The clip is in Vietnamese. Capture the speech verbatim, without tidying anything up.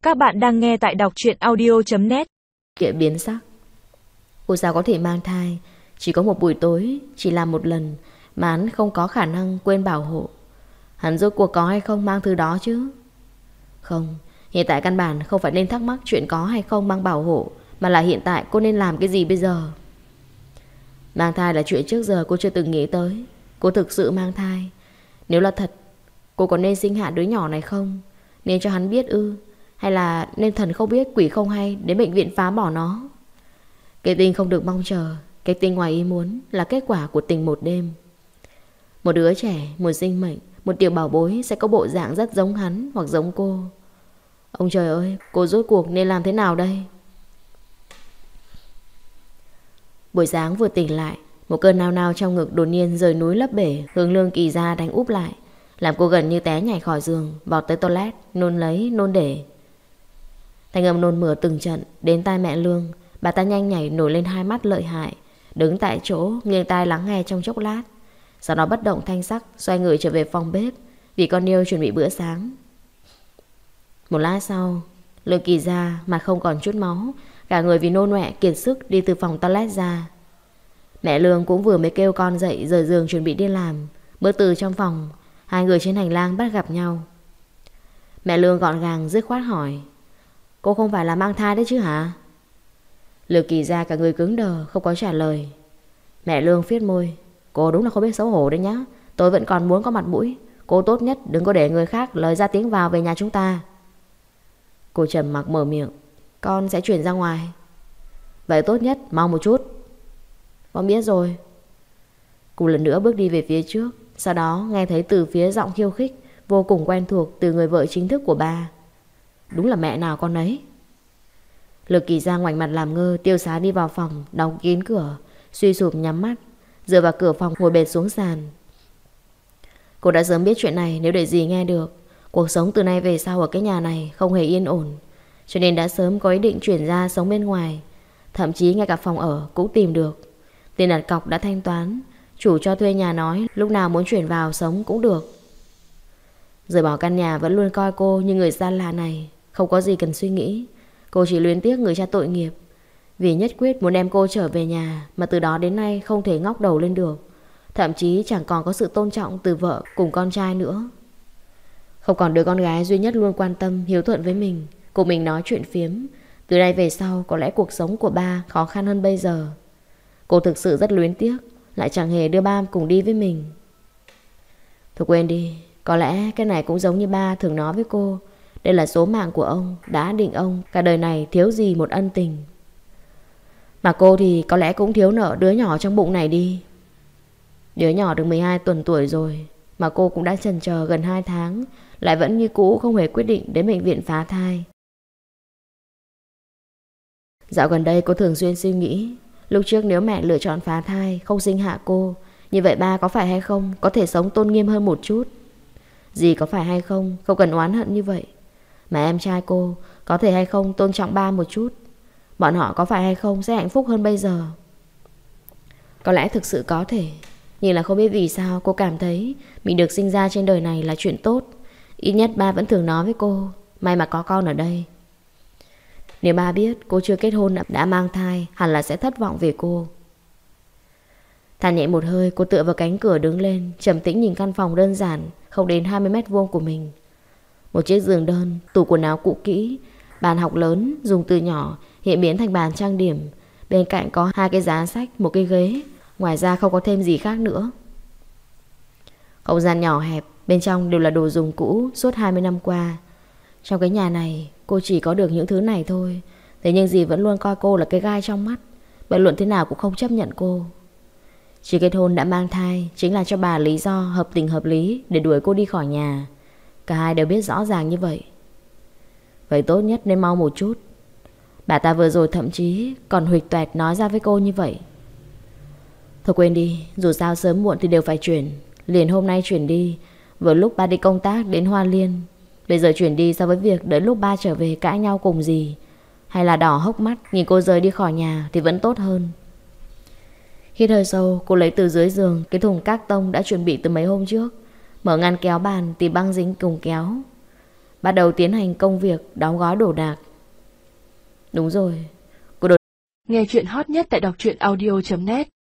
Các bạn đang nghe tại đọc truyện audio chấm net. Địa biến sắc. Cô sao có thể mang thai? Chỉ có một buổi tối, chỉ làm một lần mà hắn không có khả năng quên bảo hộ. Hắn rốt cuộc có hay không mang thứ đó chứ? Không, hiện tại căn bản không phải nên thắc mắc chuyện có hay không mang bảo hộ, mà là hiện tại cô nên làm cái gì bây giờ. Mang thai là chuyện trước giờ cô chưa từng nghĩ tới. Cô thực sự mang thai. Nếu là thật, cô có nên sinh hạ đứa nhỏ này không? Nên cho hắn biết ư? Hay là nên thần không biết quỷ không hay đến bệnh viện phá bỏ nó? Cái tình không được mong chờ, cái tình ngoài ý muốn là kết quả của tình một đêm. Một đứa trẻ, một sinh mệnh, một tiểu bảo bối sẽ có bộ dạng rất giống hắn hoặc giống cô. Ông trời ơi, cô rốt cuộc nên làm thế nào đây? Buổi sáng vừa tỉnh lại, một cơn nao nao trong ngực đột nhiên rời núi lấp bể hướng Lương Kỳ Gia đánh úp lại, làm cô gần như té nhảy khỏi giường, vọt tới toilet, nôn lấy, nôn để. Thanh âm nôn mửa từng trận đến tai mẹ Lương. Bà ta nhanh nhảy nổi lên hai mắt lợi hại, đứng tại chỗ nghiêng tai lắng nghe trong chốc lát, sau đó bất động thanh sắc xoay người trở về phòng bếp vì con yêu chuẩn bị bữa sáng. Một lát sau, Lương Kỳ Gia mặt không còn chút máu, cả người vì nôn ọe kiệt sức đi từ phòng toilet ra. Mẹ Lương cũng vừa mới kêu con dậy rời giường chuẩn bị đi làm. Bước từ trong phòng, hai người trên hành lang bắt gặp nhau. Mẹ Lương gọn gàng dứt khoát hỏi: Cô không phải là mang thai đấy chứ hả? Lương Kỳ Gia cả người cứng đờ, không có trả lời. Mẹ Lương phiết môi: Cô đúng là không biết xấu hổ đấy nhá. Tôi vẫn còn muốn có mặt mũi. Cô tốt nhất đừng có để người khác lời ra tiếng vào về nhà chúng ta. Cô trầm mặc mở miệng: Con sẽ chuyển ra ngoài. Vậy tốt nhất mau một chút. Con biết rồi. Cô lần nữa bước đi về phía trước, sau đó nghe thấy từ phía giọng khiêu khích vô cùng quen thuộc từ người vợ chính thức của bà. Đúng là mẹ nào con ấy. Lương Kỳ Gia ngoảnh mặt làm ngơ, tiêu sái đi vào phòng, đóng kín cửa, suy sụp nhắm mắt, dựa vào cửa phòng ngồi bệt xuống sàn. Cô đã sớm biết chuyện này nếu để dì nghe được. Cuộc sống từ nay về sau ở cái nhà này không hề yên ổn, cho nên đã sớm có ý định chuyển ra sống bên ngoài. Thậm chí ngay cả phòng ở cũng tìm được. Tiền đặt cọc đã thanh toán. Chủ cho thuê nhà nói lúc nào muốn chuyển vào sống cũng được. Rời bỏ căn nhà vẫn luôn coi cô như người xa lạ này, không có gì cần suy nghĩ. Cô chỉ luyến tiếc người cha tội nghiệp, vì nhất quyết muốn đem cô trở về nhà, mà từ đó đến nay không thể ngóc đầu lên được. Thậm chí chẳng còn có sự tôn trọng từ vợ cùng con trai nữa. Không còn đứa con gái duy nhất luôn quan tâm, hiếu thuận với mình, cùng mình nói chuyện phiếm. Từ nay về sau có lẽ cuộc sống của ba khó khăn hơn bây giờ. Cô thực sự rất luyến tiếc, lại chẳng hề đưa ba cùng đi với mình. Thôi quên đi. Có lẽ cái này cũng giống như ba thường nói với cô. Đây là số mạng của ông, đã định ông cả đời này thiếu gì một ân tình. Mà cô thì có lẽ cũng thiếu nợ đứa nhỏ trong bụng này đi. Đứa nhỏ được mười hai tuần tuổi rồi, mà cô cũng đã chần chờ gần hai tháng, lại vẫn như cũ không hề quyết định đến bệnh viện phá thai. Dạo gần đây cô thường xuyên suy nghĩ, lúc trước nếu mẹ lựa chọn phá thai, không sinh hạ cô, như vậy ba có phải hay không có thể sống tôn nghiêm hơn một chút. Dì có phải hay không không cần oán hận như vậy. Mà em trai cô có thể hay không tôn trọng ba một chút. Bọn họ có phải hay không sẽ hạnh phúc hơn bây giờ. Có lẽ thực sự có thể. Nhưng là không biết vì sao cô cảm thấy mình được sinh ra trên đời này là chuyện tốt. Ít nhất ba vẫn thường nói với cô, may mà có con ở đây. Nếu ba biết cô chưa kết hôn đã mang thai, hẳn là sẽ thất vọng về cô. Than nhẹ một hơi, cô tựa vào cánh cửa đứng lên, trầm tĩnh nhìn căn phòng đơn giản không đến hai mươi mét vuông của mình. Một chiếc giường đơn, tủ quần áo cũ kỹ, bàn học lớn dùng từ nhỏ hiện biến thành bàn trang điểm. Bên cạnh có hai cái giá sách, một cái ghế. Ngoài ra không có thêm gì khác nữa. Không gian nhỏ hẹp, bên trong đều là đồ dùng cũ suốt hai mươi năm qua. Trong cái nhà này cô chỉ có được những thứ này thôi. Thế nhưng dì vẫn luôn coi cô là cái gai trong mắt. Bất luận thế nào cũng không chấp nhận cô. Chỉ kết hôn đã mang thai chính là cho bà lý do hợp tình hợp lý để đuổi cô đi khỏi nhà. Cả hai đều biết rõ ràng như vậy. Vậy tốt nhất nên mau một chút. Bà ta vừa rồi thậm chí còn huỵch toẹt nói ra với cô như vậy. Thôi quên đi, dù sao sớm muộn thì đều phải chuyển. Liền hôm nay chuyển đi, vừa lúc ba đi công tác đến Hoa Liên. Bây giờ chuyển đi so với việc đợi lúc ba trở về cãi nhau cùng gì, hay là đỏ hốc mắt nhìn cô rời đi khỏi nhà thì vẫn tốt hơn. Hít hơi sâu, cô lấy từ dưới giường cái thùng các tông đã chuẩn bị từ mấy hôm trước, mở ngăn kéo bàn tìm băng dính cùng kéo. bắt đầu tiến hành công việc đóng gói đồ đạc. Đúng rồi, cô đột... Nghe chuyện hot nhất tại đọc truyện audio chấm net.